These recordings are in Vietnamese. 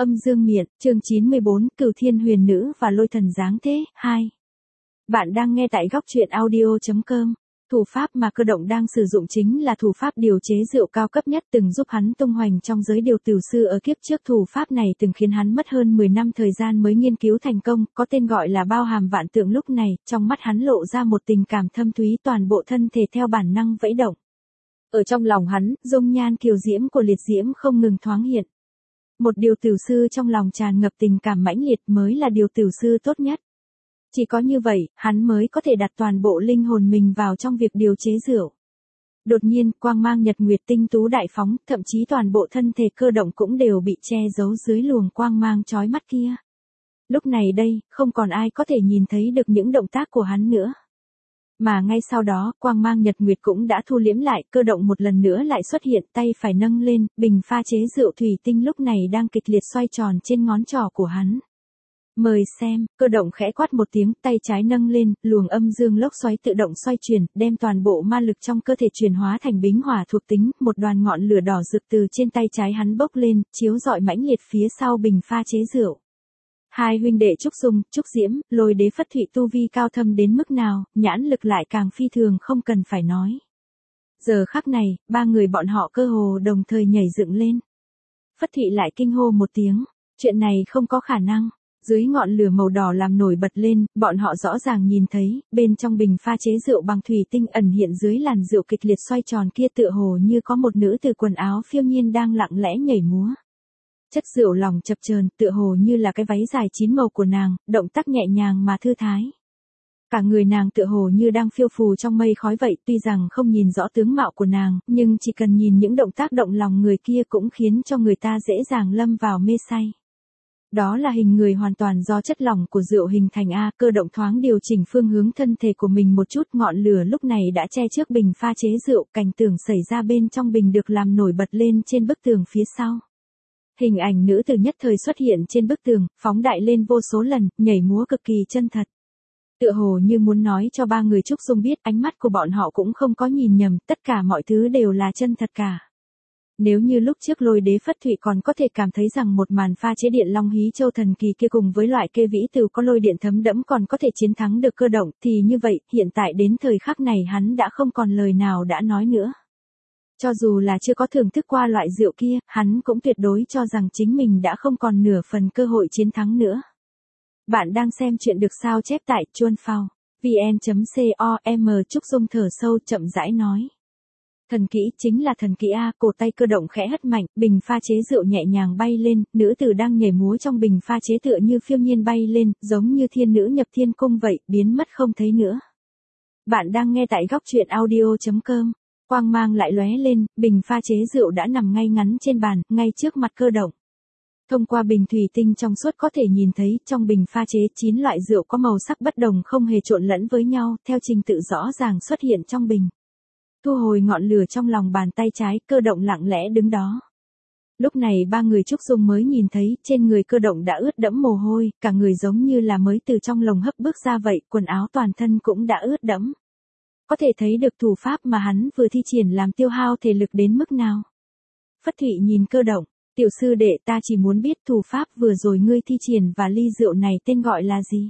Âm dương miện, chương 94, Cửu Thiên Huyền Nữ và Lôi Thần Giáng Thế, 2. Bạn đang nghe tại góc truyện audio.com. Thủ pháp mà Cơ Động đang sử dụng chính là thủ pháp điều chế rượu cao cấp nhất từng giúp hắn tung hoành trong giới điều tửu sư ở kiếp trước. Thủ pháp này từng khiến hắn mất hơn 10 năm thời gian mới nghiên cứu thành công, có tên gọi là bao hàm vạn tượng. Lúc này, trong mắt hắn lộ ra một tình cảm thâm thúy, toàn bộ thân thể theo bản năng vẫy động. Ở trong lòng hắn, dung nhan kiều diễm của liệt diễm không ngừng thoáng hiện. Một điều tửu sư trong lòng tràn ngập tình cảm mãnh liệt mới là điều tửu sư tốt nhất. Chỉ có như vậy, hắn mới có thể đặt toàn bộ linh hồn mình vào trong việc điều chế rượu. Đột nhiên, quang mang nhật nguyệt tinh tú đại phóng, thậm chí toàn bộ thân thể Cơ Động cũng đều bị che giấu dưới luồng quang mang chói mắt kia. Lúc này đây, không còn ai có thể nhìn thấy được những động tác của hắn nữa. Mà ngay sau đó, quang mang nhật nguyệt cũng đã thu liễm lại, Cơ Động một lần nữa lại xuất hiện, tay phải nâng lên, bình pha chế rượu thủy tinh lúc này đang kịch liệt xoay tròn trên ngón trỏ của hắn. Mời xem, Cơ Động khẽ quát một tiếng, tay trái nâng lên, luồng âm dương lốc xoáy tự động xoay chuyển, đem toàn bộ ma lực trong cơ thể chuyển hóa thành bính hỏa thuộc tính, một đoàn ngọn lửa đỏ rực từ trên tay trái hắn bốc lên, chiếu rọi mãnh liệt phía sau bình pha chế rượu. Hai huynh đệ Trúc Dung, Trúc Diễm, Lôi Đế Phất Thụy tu vi cao thâm đến mức nào, nhãn lực lại càng phi thường không cần phải nói. Giờ khắc này, ba người bọn họ cơ hồ đồng thời nhảy dựng lên. Phất Thụy lại kinh hô một tiếng, chuyện này không có khả năng. Dưới ngọn lửa màu đỏ làm nổi bật lên, bọn họ rõ ràng nhìn thấy, bên trong bình pha chế rượu bằng thủy tinh ẩn hiện dưới làn rượu kịch liệt xoay tròn kia tựa hồ như có một nữ tử quần áo phiêu nhiên đang lặng lẽ nhảy múa. Chất rượu lòng chập chờn tựa hồ như là cái váy dài 9 màu của nàng, động tác nhẹ nhàng mà thư thái. Cả người nàng tựa hồ như đang phiêu phù trong mây khói vậy, tuy rằng không nhìn rõ tướng mạo của nàng, nhưng chỉ cần nhìn những động tác động lòng người kia cũng khiến cho người ta dễ dàng lâm vào mê say. Đó là hình người hoàn toàn do chất lỏng của rượu hình thành a. Cơ Động thoáng điều chỉnh phương hướng thân thể của mình một chút, ngọn lửa lúc này đã che trước bình pha chế rượu, cảnh tượng xảy ra bên trong bình được làm nổi bật lên trên bức tường phía sau. Hình ảnh nữ tử nhất thời xuất hiện trên bức tường, phóng đại lên vô số lần, nhảy múa cực kỳ chân thật. Tựa hồ như muốn nói cho ba người Trúc Dung biết ánh mắt của bọn họ cũng không có nhìn nhầm, tất cả mọi thứ đều là chân thật cả. Nếu như lúc trước Lôi Đế Phất Thụy còn có thể cảm thấy rằng một màn pha chế điện Long Hí Châu thần kỳ kia cùng với loại kê vĩ từ có lôi điện thấm đẫm còn có thể chiến thắng được Cơ Động, thì như vậy, hiện tại đến thời khắc này hắn đã không còn lời nào đã nói nữa. Cho dù là chưa có thưởng thức qua loại rượu kia, hắn cũng tuyệt đối cho rằng chính mình đã không còn nửa phần cơ hội chiến thắng nữa. Bạn đang xem chuyện được sao chép tại Chuan Phao, vn.com. Trúc Dung thở sâu chậm rãi nói. Thần kỹ chính là thần kỹ a. Cổ tay Cơ Động khẽ hất mạnh, bình pha chế rượu nhẹ nhàng bay lên, nữ tử đang nhảy múa trong bình pha chế tựa như phiêu nhiên bay lên, giống như thiên nữ nhập thiên cung vậy, biến mất không thấy nữa. Bạn đang nghe tại góc truyện audio.com. Quang mang lại lóe lên, bình pha chế rượu đã nằm ngay ngắn trên bàn, ngay trước mặt Cơ Động. Thông qua bình thủy tinh trong suốt có thể nhìn thấy, trong bình pha chế 9 loại rượu có màu sắc bất đồng không hề trộn lẫn với nhau, theo trình tự rõ ràng xuất hiện trong bình. Thu hồi ngọn lửa trong lòng bàn tay trái, Cơ Động lặng lẽ đứng đó. Lúc này ba người Trúc Dung mới nhìn thấy, trên người Cơ Động đã ướt đẫm mồ hôi, cả người giống như là mới từ trong lồng hấp bước ra vậy, quần áo toàn thân cũng đã ướt đẫm. Có thể thấy được thủ pháp mà hắn vừa thi triển làm tiêu hao thể lực đến mức nào. Phất Thụy nhìn Cơ Động, tiểu sư đệ, ta chỉ muốn biết thủ pháp vừa rồi ngươi thi triển và ly rượu này tên gọi là gì.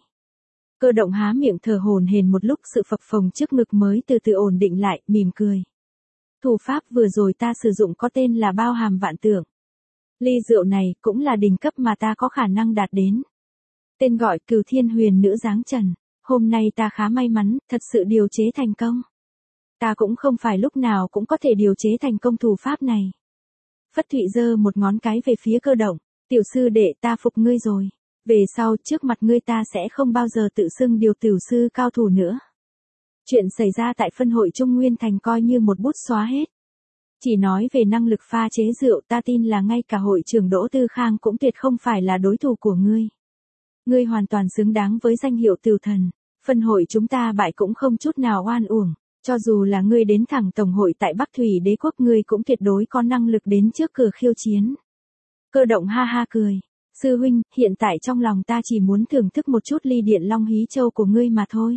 Cơ Động há miệng thở hổn hển một lúc, sự phập phồng trước ngực mới từ từ ổn định lại, mỉm cười. Thủ pháp vừa rồi ta sử dụng có tên là bao hàm vạn tượng. Ly rượu này cũng là đỉnh cấp mà ta có khả năng đạt đến. Tên gọi Cửu Thiên Huyền Nữ Giáng Trần. Hôm nay ta khá may mắn, thật sự điều chế thành công. Ta cũng không phải lúc nào cũng có thể điều chế thành công thủ pháp này. Phất Thụy giơ một ngón cái về phía Cơ Động, tiểu sư đệ, ta phục ngươi rồi. Về sau, trước mặt ngươi ta sẽ không bao giờ tự xưng điều tửu sư cao thủ nữa. Chuyện xảy ra tại phân hội Trung Nguyên Thành coi như một bút xóa hết. Chỉ nói về năng lực pha chế rượu, ta tin là ngay cả hội trưởng Đỗ Tư Khang cũng tuyệt không phải là đối thủ của ngươi. Ngươi hoàn toàn xứng đáng với danh hiệu tửu thần. Phân hội chúng ta bại cũng không chút nào oan uổng. Cho dù là ngươi đến thẳng tổng hội tại Bắc Thủy Đế quốc, ngươi cũng tuyệt đối có năng lực đến trước cửa khiêu chiến. Cơ Động ha ha cười. Sư huynh, hiện tại trong lòng ta chỉ muốn thưởng thức một chút ly điện Long Hí Châu của ngươi mà thôi.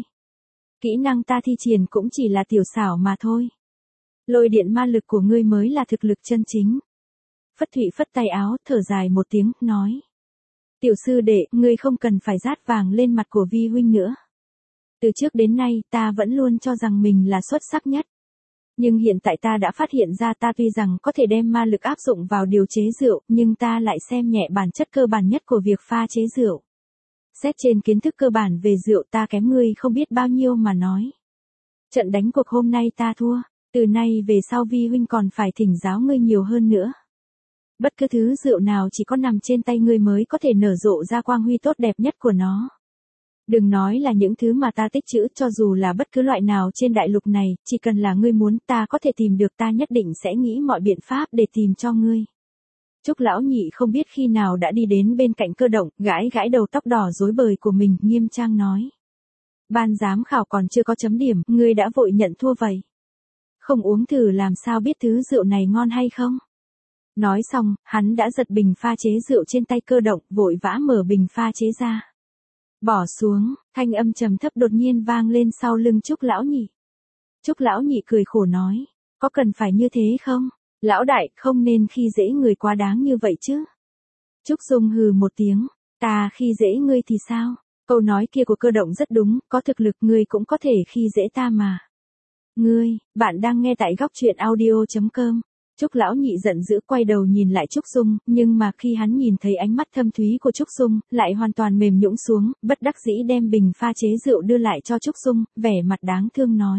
Kỹ năng ta thi triển cũng chỉ là tiểu xảo mà thôi. Lôi điện ma lực của ngươi mới là thực lực chân chính. Phất Thụy phất tay áo, thở dài một tiếng, nói. Tiểu sư đệ, ngươi không cần phải rát vàng lên mặt của Vi huynh nữa. Từ trước đến nay, ta vẫn luôn cho rằng mình là xuất sắc nhất. Nhưng hiện tại ta đã phát hiện ra ta tuy rằng có thể đem ma lực áp dụng vào điều chế rượu, nhưng ta lại xem nhẹ bản chất cơ bản nhất của việc pha chế rượu. Xét trên kiến thức cơ bản về rượu ta kém ngươi không biết bao nhiêu mà nói. Trận đánh cuộc hôm nay ta thua, từ nay về sau Vi huynh còn phải thỉnh giáo ngươi nhiều hơn nữa. Bất cứ thứ rượu nào chỉ có nằm trên tay ngươi mới có thể nở rộ ra quang huy tốt đẹp nhất của nó. Đừng nói là những thứ mà ta tích trữ, cho dù là bất cứ loại nào trên đại lục này, chỉ cần là ngươi muốn ta có thể tìm được, ta nhất định sẽ nghĩ mọi biện pháp để tìm cho ngươi. Trúc lão nhị không biết khi nào đã đi đến bên cạnh Cơ Động, gãi gãi đầu tóc đỏ rối bời của mình, nghiêm trang nói. Ban giám khảo còn chưa có chấm điểm, ngươi đã vội nhận thua vậy. Không uống thử làm sao biết thứ rượu này ngon hay không? Nói xong, hắn đã giật bình pha chế rượu trên tay Cơ Động, vội vã mở bình pha chế ra. Bỏ xuống, thanh âm trầm thấp đột nhiên vang lên sau lưng Trúc lão nhị. Trúc lão nhị cười khổ nói, có cần phải như thế không? Lão đại, không nên khi dễ người quá đáng như vậy chứ. Trúc Dung hừ một tiếng, ta khi dễ ngươi thì sao? Câu nói kia của Cơ Động rất đúng, có thực lực ngươi cũng có thể khi dễ ta mà. Ngươi, bạn đang nghe tại góc truyện audio.com. Trúc lão nhị giận dữ quay đầu nhìn lại Trúc Dung, nhưng mà khi hắn nhìn thấy ánh mắt thâm thúy của Trúc Dung, lại hoàn toàn mềm nhũn xuống, bất đắc dĩ đem bình pha chế rượu đưa lại cho Trúc Dung, vẻ mặt đáng thương nói.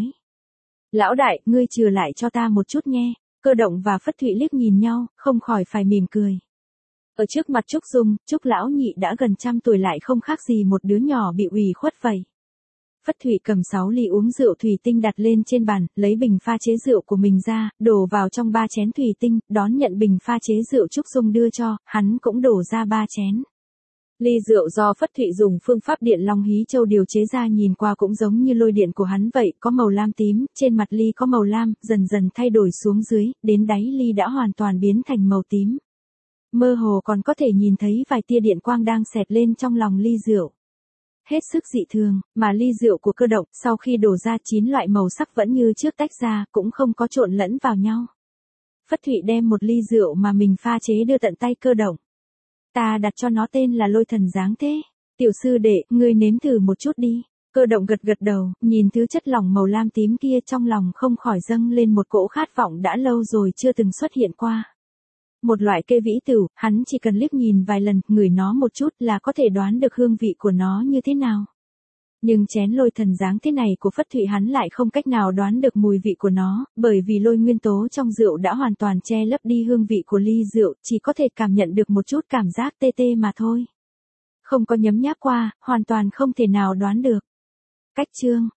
Lão đại, ngươi chừa lại cho ta một chút nghe. Cơ Động và Phất Thụy liếc nhìn nhau, không khỏi phải mỉm cười. Ở trước mặt Trúc Dung, Trúc lão nhị đã gần 100 tuổi lại không khác gì một đứa nhỏ bị ủy khuất vậy. Phất Thụy cầm 6 ly uống rượu thủy tinh đặt lên trên bàn, lấy bình pha chế rượu của mình ra, đổ vào trong 3 chén thủy tinh, đón nhận bình pha chế rượu Trúc Dung đưa cho, hắn cũng đổ ra 3 chén. Ly rượu do Phất Thụy dùng phương pháp điện Long Hí Châu điều chế ra nhìn qua cũng giống như lôi điện của hắn vậy, có màu lam tím, trên mặt ly có màu lam, dần dần thay đổi xuống dưới, đến đáy ly đã hoàn toàn biến thành màu tím. Mơ hồ còn có thể nhìn thấy vài tia điện quang đang xẹt lên trong lòng ly rượu. Hết sức dị thường, mà ly rượu của Cơ Động, sau khi đổ ra 9 loại màu sắc vẫn như trước tách ra, cũng không có trộn lẫn vào nhau. Phất Thụy đem một ly rượu mà mình pha chế đưa tận tay Cơ Động. Ta đặt cho nó tên là Lôi Thần Giáng Thế. Tiểu sư đệ, ngươi nếm thử một chút đi. Cơ Động gật gật đầu, nhìn thứ chất lỏng màu lam tím kia trong lòng không khỏi dâng lên một cỗ khát vọng đã lâu rồi chưa từng xuất hiện qua. Một loại cây vĩ tửu, hắn chỉ cần liếc nhìn vài lần, ngửi nó một chút là có thể đoán được hương vị của nó như thế nào. Nhưng chén Lôi Thần Giáng Thế này của Phất Thụy hắn lại không cách nào đoán được mùi vị của nó, bởi vì lôi nguyên tố trong rượu đã hoàn toàn che lấp đi hương vị của ly rượu, chỉ có thể cảm nhận được một chút cảm giác tê tê mà thôi. Không có nhấm nháp qua, hoàn toàn không thể nào đoán được. Cách chương